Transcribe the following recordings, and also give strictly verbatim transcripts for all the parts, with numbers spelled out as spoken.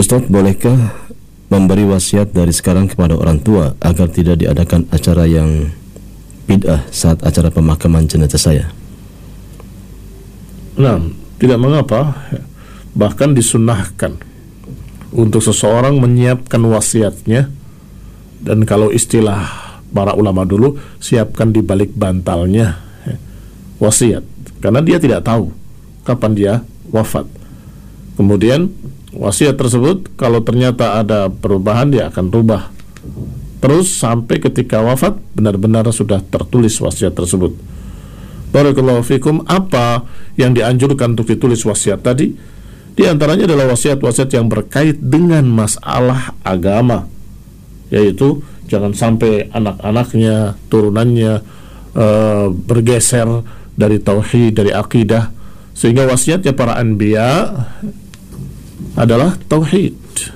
Ustadz, bolehkah memberi wasiat dari sekarang kepada orang tua agar tidak diadakan acara yang bid'ah saat acara pemakaman jenazah saya? Nah, tidak mengapa. Bahkan disunnahkan untuk seseorang menyiapkan wasiatnya. Dan kalau istilah para ulama dulu, siapkan di balik bantalnya wasiat, karena dia tidak tahu kapan dia wafat. Kemudian wasiat tersebut kalau ternyata ada perubahan, dia akan rubah terus sampai ketika wafat benar-benar sudah tertulis wasiat tersebut. Barakallahu fikum. Apa yang dianjurkan untuk ditulis wasiat tadi? Di antaranya adalah wasiat-wasiat yang berkait dengan masalah agama, yaitu jangan sampai anak-anaknya, turunannya uh, bergeser dari tauhid, dari akidah, sehingga wasiatnya para anbiya adalah tauhid.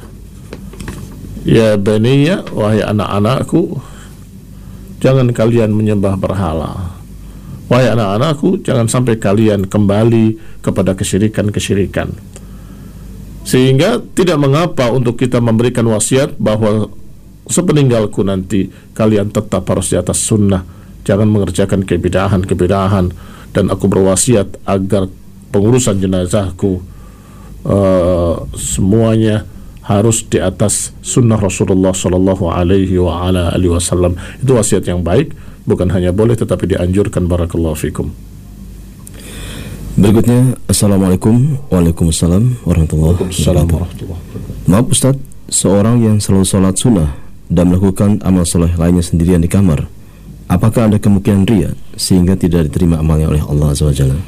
Ya baniya, wahai anak-anakku, jangan kalian menyembah berhala. Wahai anak-anakku, jangan sampai kalian kembali kepada kesyirikan-kesyirikan. Sehingga tidak mengapa untuk kita memberikan wasiat bahwa sepeninggalku nanti kalian tetap harus di atas sunnah, jangan mengerjakan kebidahan-kebidahan, dan aku berwasiat agar pengurusan jenazahku uh, semuanya harus di atas sunnah Rasulullah Sallallahu Alaihi wa ala alihi Wasallam. Itu wasiat yang baik, bukan hanya boleh tetapi dianjurkan. Barakallahu fikum. Berikutnya, Assalamualaikum. Waalaikumsalam warahmatullahi wabarakatuh. Maaf Ustadz, seorang yang selalu sholat sunnah dan melakukan amal soleh lainnya sendirian di kamar, apakah ada kemungkinan riya sehingga tidak diterima amalnya oleh Allah Azza wa Jalla?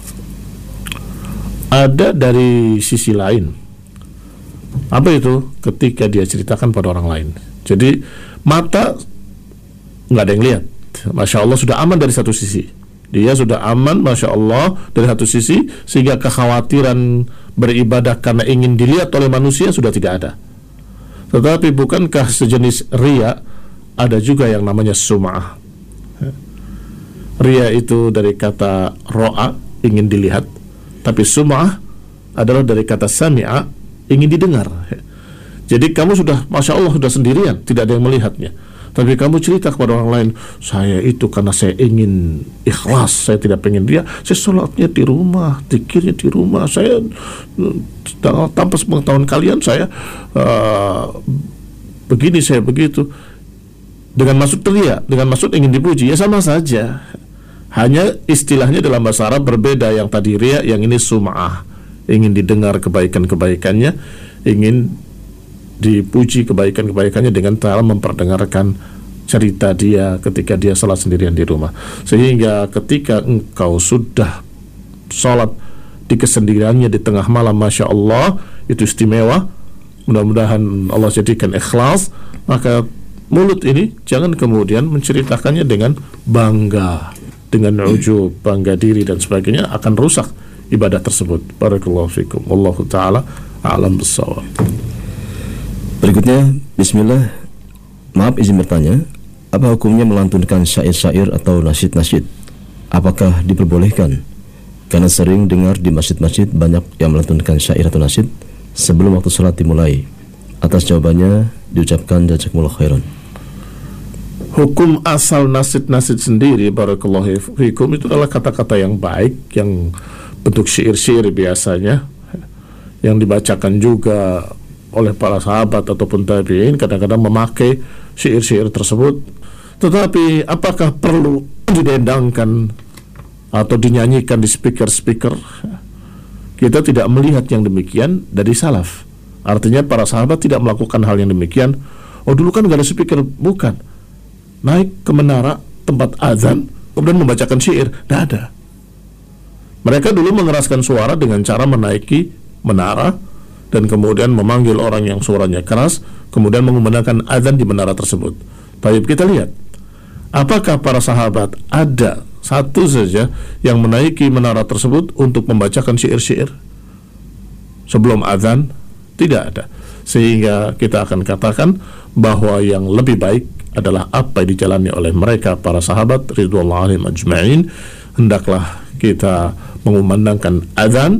Ada dari sisi lain. Apa itu? Ketika dia ceritakan pada orang lain. Jadi mata nggak ada yang lihat, Masya Allah sudah aman dari satu sisi. Dia sudah aman, Masya Allah, dari satu sisi, sehingga kekhawatiran beribadah karena ingin dilihat oleh manusia sudah tidak ada. Tetapi bukankah sejenis riya ada juga yang namanya sum'ah? Riya itu dari kata ro'a, ingin dilihat, tapi sum'ah adalah dari kata sami'a, ingin didengar. Jadi kamu sudah, Masya Allah, sudah sendirian, tidak ada yang melihatnya, tapi kamu cerita kepada orang lain, saya itu karena saya ingin ikhlas, saya tidak pengen dia, saya sholatnya di rumah, zikirnya di rumah, saya tanpa sepengetahuan kalian saya uh, begini, saya begitu, dengan maksud ria, dengan maksud ingin dipuji, ya sama saja. Hanya istilahnya dalam bahasa Arab berbeda, yang tadi ria, yang ini sum'ah, ingin didengar kebaikan-kebaikannya, ingin dipuji kebaikan-kebaikannya dengan cara memperdengarkan cerita dia ketika dia sholat sendirian di rumah. Sehingga ketika engkau sudah sholat di kesendiriannya di tengah malam, Masya Allah, itu istimewa, mudah-mudahan Allah jadikan ikhlas, maka mulut ini jangan kemudian menceritakannya dengan bangga, dengan ujub, bangga diri dan sebagainya, akan rusak ibadah tersebut. Barakallahu fikum. Wallahu ta'ala a'lam bissawab. Berikutnya, bismillah. Maaf izin bertanya, apa hukumnya melantunkan syair-syair atau nasyid-nasyid? Apakah diperbolehkan? Karena sering dengar di masjid-masjid banyak yang melantunkan syair atau nasyid sebelum waktu sholat dimulai. Atas jawabannya diucapkan jazakumullah khairan. Hukum asal nasyid-nasyid sendiri, barakallahu fikum, itu adalah kata-kata yang baik, yang bentuk syair-syair biasanya, yang dibacakan juga oleh para sahabat ataupun tabi'in, kadang-kadang memakai syair-syair tersebut. Tetapi apakah perlu didendangkan atau dinyanyikan di speaker-speaker? Kita tidak melihat yang demikian dari salaf. Artinya para sahabat tidak melakukan hal yang demikian. Oh, dulu kan gak ada speaker. Bukan. Naik ke menara tempat azan, kemudian membacakan syair. Tidak ada. Mereka dulu mengeraskan suara dengan cara menaiki menara dan kemudian memanggil orang yang suaranya keras, kemudian mengumandangkan azan di menara tersebut. Baik, kita lihat, apakah para sahabat ada satu saja yang menaiki menara tersebut untuk membacakan syair-syair sebelum azan? Tidak ada. Sehingga kita akan katakan bahwa yang lebih baik adalah apa yang dijalani oleh mereka para sahabat ridwanullah alaihim ajma'in. Hendaklah kita mengumandangkan azan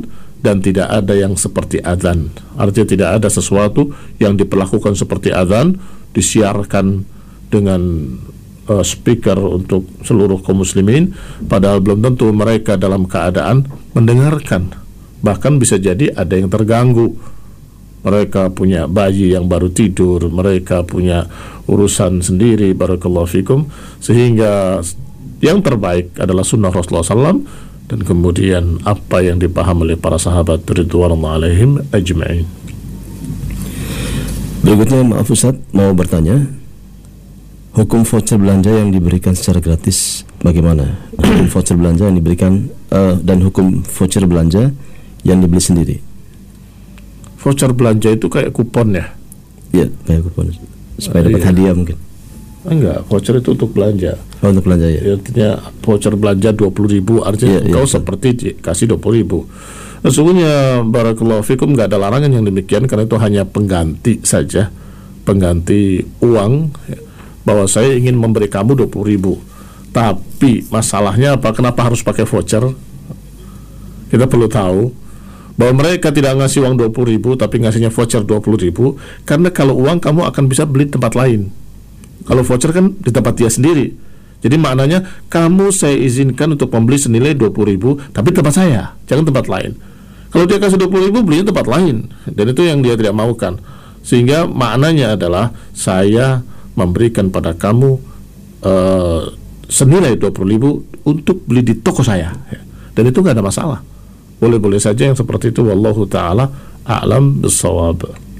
dan tidak ada yang seperti adzan. Artinya tidak ada sesuatu yang diperlakukan seperti adzan, disiarkan dengan uh, speaker untuk seluruh kaum muslimin, padahal belum tentu mereka dalam keadaan mendengarkan. Bahkan bisa jadi ada yang terganggu. Mereka punya bayi yang baru tidur, mereka punya urusan sendiri, barakallahu fikum, sehingga yang terbaik adalah sunnah Rasulullah sallallahu alaihi wasallam, dan kemudian apa yang dipahami oleh para sahabat ridwanullah alaihim ajma'in. Berikutnya, maaf Ustaz, mau bertanya, hukum voucher belanja yang diberikan secara gratis bagaimana? Hukum voucher belanja yang diberikan uh, dan hukum voucher belanja yang dibeli sendiri. Voucher belanja itu kayak kupon ya? Iya, kayak kupon supaya dapat iya. hadiah mungkin. Enggak, voucher itu untuk belanja. Oh, untuk belanja ya. Artinya voucher belanja dua puluh ribu, artinya yeah, engkau yeah, seperti kasih dua puluh ribu. Sesungguhnya barakallahu fikum nggak ada larangan yang demikian, karena itu hanya pengganti saja, pengganti uang, bahwa saya ingin memberi kamu dua puluh ribu. Tapi masalahnya apa? Kenapa harus pakai voucher? Kita perlu tahu bahwa mereka tidak ngasih uang dua puluh ribu tapi ngasihnya voucher dua puluh ribu, karena kalau uang kamu akan bisa beli di tempat lain. Kalau voucher kan di tempat dia sendiri. Jadi maknanya kamu saya izinkan untuk membeli senilai dua puluh ribu tapi tempat saya, jangan tempat lain. Kalau dia kasih dua puluh ribu, belinya tempat lain, dan itu yang dia tidak maukan. Sehingga maknanya adalah saya memberikan pada kamu uh, senilai dua puluh ribu untuk beli di toko saya, dan itu nggak ada masalah. Boleh-boleh saja yang seperti itu. Wallahu ta'ala a'lam bissawab.